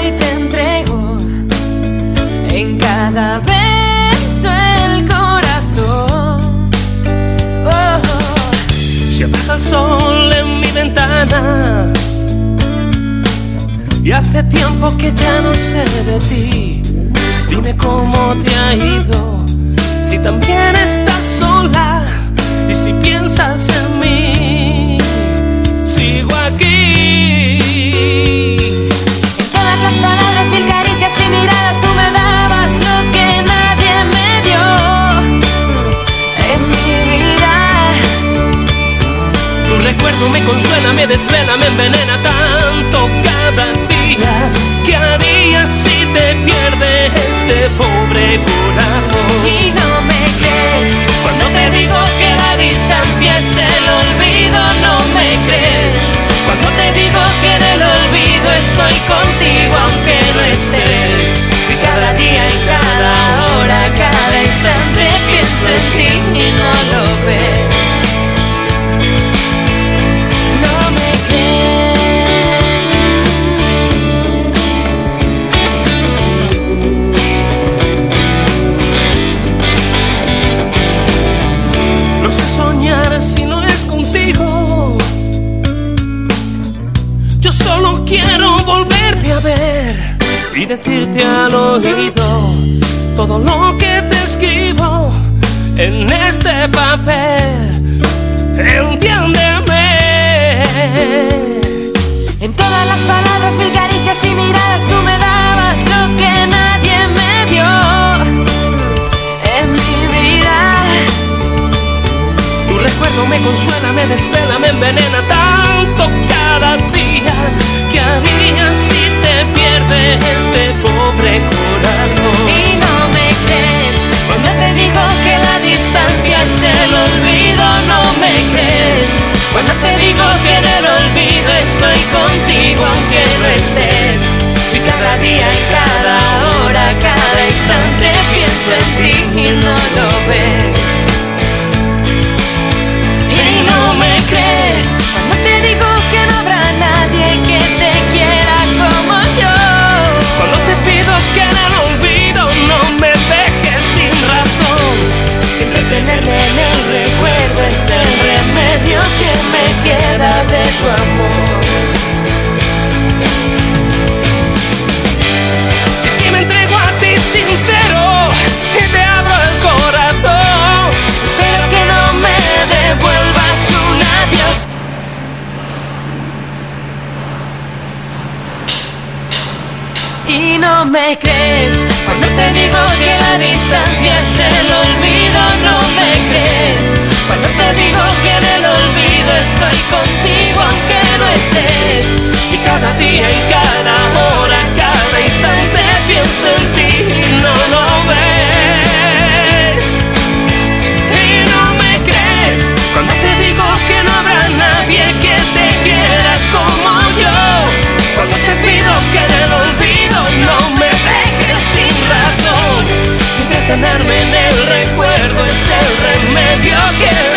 y te entrego en cada beso el corazón. Se apaga el sol en mi ventana y hace tiempo que ya no sé de ti. Dime cómo te ha ido, si también estás sola y si piensas en mí. Sigo aquí. En todas las palabras, mil caricias y miradas, tú me dabas lo que nadie me dio en mi vida. Tu recuerdo me consuela, me desvela, me envenena tanto cada día. ¿Qué harías si te pierdes este pobre corazón? Y no me crees cuando te digo que la distancia es el olvido. No me crees cuando te digo que en el olvido estoy contigo aunque no estés. Y cada día, en cada hora, cada instante pienso en ti y no lo ves. No me No sé soñar si no es contigo. Yo solo quiero volverte a ver y decirte al oído todo lo que te escribo en este papel. Entiéndeme. En todas las palabras, mil caricias y miradas, tú me dabas lo que nadie me dio en mi vida. Tu recuerdo me consuela, me desvela, me envenena tanto cada día. ¿Qué harías si te pierdes este pobre corazón? Y no me crees cuando te digo que la distancia es el olvido. No me crees cuando te digo que en el olvido estoy contigo aunque no estés. Y cada día, en cada hora, cada instante pienso en ti y no lo ves. Y no me crees cuando te digo que no habrá nadie que te quiera como yo. Cuando te pido que en el olvido no me dejes sin razón. Entretenerme en el recuerdo es el remedio que me queda de tu amor. Y si me entrego a ti sincero y te abro el corazón, Espero que no me devuelvas un adiós. Y no me crees cuando te digo que la distancia es el olvido. No me crees cuando te digo que en el olvido estoy contigo aunque no estés. y cada día, en cada hora, cada instante pienso en ti y no lo ves. Y no me crees cuando te digo que no habrá nadie que te quiera como yo. Cuando te pido que en el olvido no me dejes sin razón. Entretenerme en el recuerdo es el remedio que